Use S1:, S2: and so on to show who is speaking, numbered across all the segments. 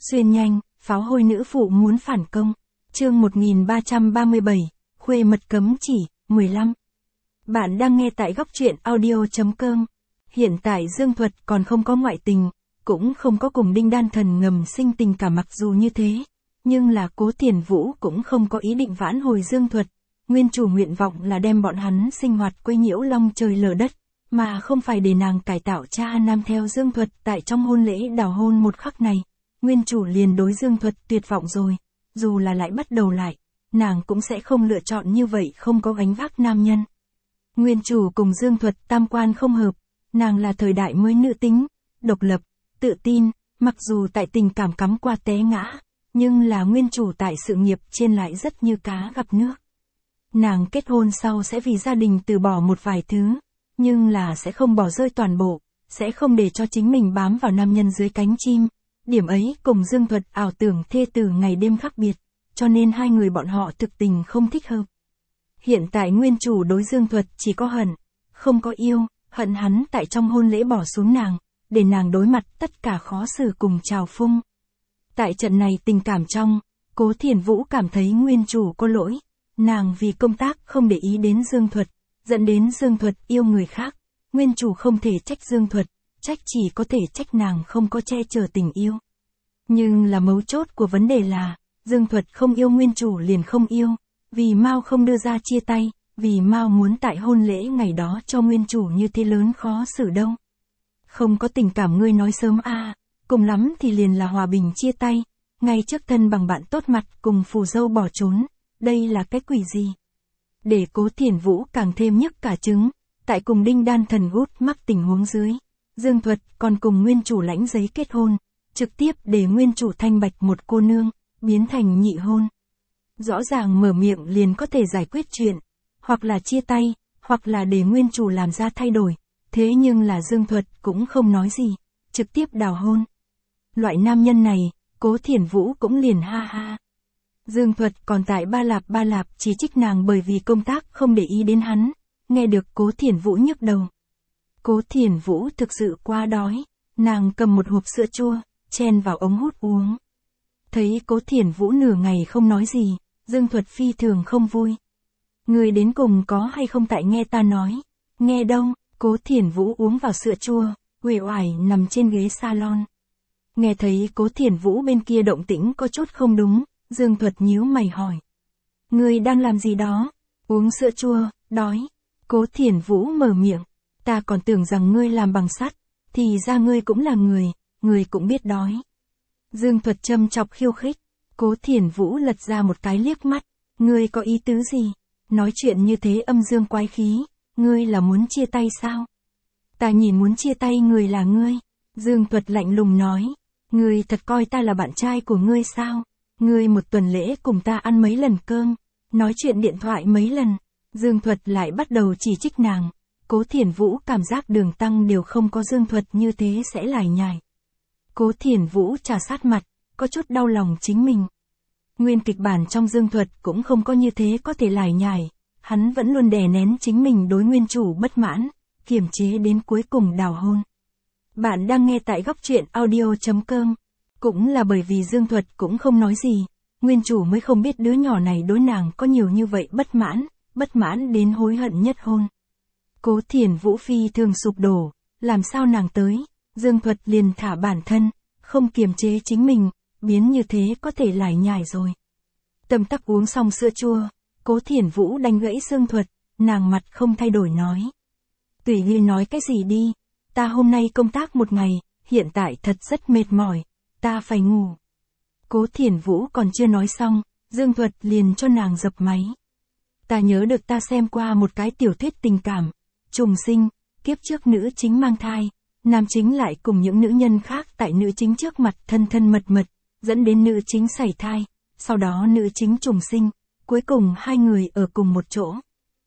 S1: Xuyên nhanh, pháo hôi nữ phụ muốn phản công. Chương 1337, khuê mật cấm chỉ, 15. Bạn đang nghe tại góc truyện audio.com. Hiện tại Dương Thuật còn không có ngoại tình, cũng không có cùng Đinh Đan Thần ngầm sinh tình cả, mặc dù như thế. Nhưng là Cố Thiền Vũ cũng không có ý định vãn hồi Dương Thuật. Nguyên chủ nguyện vọng là đem bọn hắn sinh hoạt quấy nhiễu long trời lở đất, mà không phải để nàng cải tạo cha nam theo Dương Thuật. Tại trong hôn lễ đào hôn một khắc này, nguyên chủ liền đối Dương Thuật tuyệt vọng rồi. Dù là lại bắt đầu lại, nàng cũng sẽ không lựa chọn như vậy không có gánh vác nam nhân. Nguyên chủ cùng Dương Thuật tam quan không hợp, nàng là thời đại mới nữ tính, độc lập, tự tin, mặc dù tại tình cảm cắm qua té ngã, nhưng là nguyên chủ tại sự nghiệp trên lại rất như cá gặp nước. Nàng kết hôn sau sẽ vì gia đình từ bỏ một vài thứ, nhưng là sẽ không bỏ rơi toàn bộ, sẽ không để cho chính mình bám vào nam nhân dưới cánh chim. Điểm ấy cùng Dương Thuật ảo tưởng thê tử ngày đêm khác biệt, cho nên hai người bọn họ thực tình không thích hợp. Hiện tại nguyên chủ đối Dương Thuật chỉ có hận, không có yêu, hận hắn tại trong hôn lễ bỏ xuống nàng, để nàng đối mặt tất cả khó xử cùng trào phung. Tại trận này tình cảm trong, Cố Thiền Vũ cảm thấy nguyên chủ có lỗi, nàng vì công tác không để ý đến Dương Thuật, dẫn đến Dương Thuật yêu người khác. Nguyên chủ không thể trách Dương Thuật, trách chỉ có thể trách nàng không có che chở tình yêu. Nhưng là mấu chốt của vấn đề là, Dương Thuật không yêu nguyên chủ liền không yêu, vì Mao không đưa ra chia tay, vì Mao muốn tại hôn lễ ngày đó cho nguyên chủ như thế lớn khó xử đâu. Không có tình cảm ngươi nói sớm a, cùng lắm thì liền là hòa bình chia tay, ngay trước thân bằng bạn tốt mặt cùng phù dâu bỏ trốn, đây là cái quỷ gì? Để Cố Thiền Vũ càng thêm nhức cả trứng, tại cùng Đinh Đan Thần gút mắc tình huống dưới, Dương Thuật còn cùng nguyên chủ lãnh giấy kết hôn, trực tiếp để nguyên chủ thanh bạch một cô nương, biến thành nhị hôn. Rõ ràng mở miệng liền có thể giải quyết chuyện, hoặc là chia tay, hoặc là để nguyên chủ làm ra thay đổi, thế nhưng là Dương Thuật cũng không nói gì, trực tiếp đào hôn. Loại nam nhân này, Cố Thiền Vũ cũng liền ha ha. Dương Thuật còn tại Ba Lạp chỉ trích nàng bởi vì công tác không để ý đến hắn, nghe được Cố Thiền Vũ nhức đầu. Cố Thiền Vũ thực sự quá đói, nàng cầm một hộp sữa chua, chen vào ống hút uống. Thấy Cố Thiền Vũ nửa ngày không nói gì, Dương Thuật phi thường không vui. Người đến cùng có hay không tại nghe ta nói? Nghe đâu? Cố Thiền Vũ uống vào sữa chua, uể oải nằm trên ghế salon. Nghe thấy Cố Thiền Vũ bên kia động tĩnh có chút không đúng, Dương Thuật nhíu mày hỏi. Ngươi đang làm gì đó? Uống sữa chua, đói. Cố Thiền Vũ mở miệng. Ta còn tưởng rằng ngươi làm bằng sắt, thì ra ngươi cũng là người cũng biết đói. Dương Thuật châm chọc khiêu khích. Cố Thiền Vũ lật ra một cái liếc mắt. Ngươi có ý tứ gì? Nói chuyện như thế âm dương quái khí, ngươi là muốn chia tay sao? Ta nhìn muốn chia tay người là ngươi. Dương Thuật lạnh lùng nói. Ngươi thật coi ta là bạn trai của ngươi sao? Ngươi một tuần lễ cùng ta ăn mấy lần cơm, nói chuyện điện thoại mấy lần. Dương Thuật lại bắt đầu chỉ trích nàng. Cố Thiền Vũ cảm giác đường tăng đều không có Dương Thuật như thế sẽ lải nhải. Cố Thiền Vũ trà sát mặt, có chút đau lòng chính mình. Nguyên kịch bản trong Dương Thuật cũng không có như thế có thể lải nhải, hắn vẫn luôn đè nén chính mình đối nguyên chủ bất mãn, kiềm chế đến cuối cùng đào hôn. Bạn đang nghe tại góc truyện audio.com. Cũng là bởi vì Dương Thuật cũng không nói gì, nguyên chủ mới không biết đứa nhỏ này đối nàng có nhiều như vậy bất mãn đến hối hận nhất hôn. Cố Thiền Vũ phi thường sụp đổ, làm sao nàng tới, Dương Thuật liền thả bản thân, không kiềm chế chính mình, biến như thế có thể lải nhải rồi. Tầm tắc uống xong sữa chua, Cố Thiền Vũ đánh gãy Dương Thuật, nàng mặt không thay đổi nói. Tùy ngươi nói cái gì đi, ta hôm nay công tác một ngày, hiện tại thật rất mệt mỏi, ta phải ngủ. Cố Thiền Vũ còn chưa nói xong, Dương Thuật liền cho nàng dập máy. Ta nhớ được ta xem qua một cái tiểu thuyết tình cảm, trùng sinh, kiếp trước nữ chính mang thai, nam chính lại cùng những nữ nhân khác tại nữ chính trước mặt thân mật, dẫn đến nữ chính sảy thai, sau đó nữ chính trùng sinh, cuối cùng hai người ở cùng một chỗ.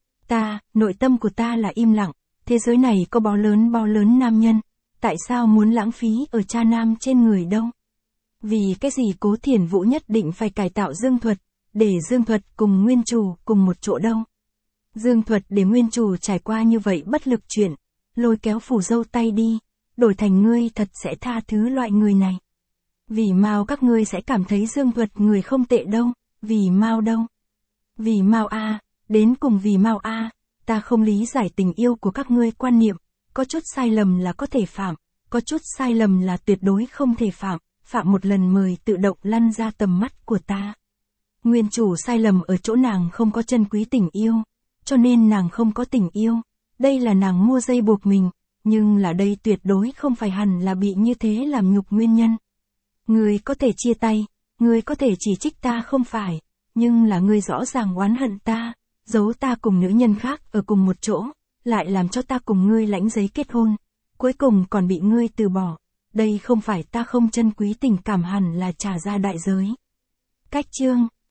S1: Nội tâm của ta là im lặng, thế giới này có bao lớn nam nhân, tại sao muốn lãng phí ở cha nam trên người đâu? Vì cái gì Cố Thiền Vũ nhất định phải cải tạo Dương Thuật, để Dương Thuật cùng nguyên chủ cùng một chỗ đâu? Dương Thuật để nguyên chủ trải qua như vậy bất lực chuyện, lôi kéo phù dâu tay đi, đổi thành ngươi thật sẽ tha thứ loại người này. Vì Mao các ngươi sẽ cảm thấy Dương Duật người không tệ đâu, vì Mao đâu. Vì Mao a, đến cùng vì Mao a, ta không lý giải tình yêu của các ngươi quan niệm, có chút sai lầm là có thể phạm, có chút sai lầm là tuyệt đối không thể phạm một lần mời tự động lăn ra tầm mắt của ta. Nguyên chủ sai lầm ở chỗ nàng không có trân quý tình yêu, cho nên nàng không có tình yêu, đây là nàng mua dây buộc mình, nhưng là đây tuyệt đối không phải hẳn là bị như thế làm nhục nguyên nhân. Ngươi có thể chia tay, ngươi có thể chỉ trích ta không phải, nhưng là ngươi rõ ràng oán hận ta, giấu ta cùng nữ nhân khác ở cùng một chỗ, lại làm cho ta cùng ngươi lãnh giấy kết hôn, cuối cùng còn bị ngươi từ bỏ. Đây không phải ta không trân quý tình cảm hẳn là trả ra đại giới. Cách chương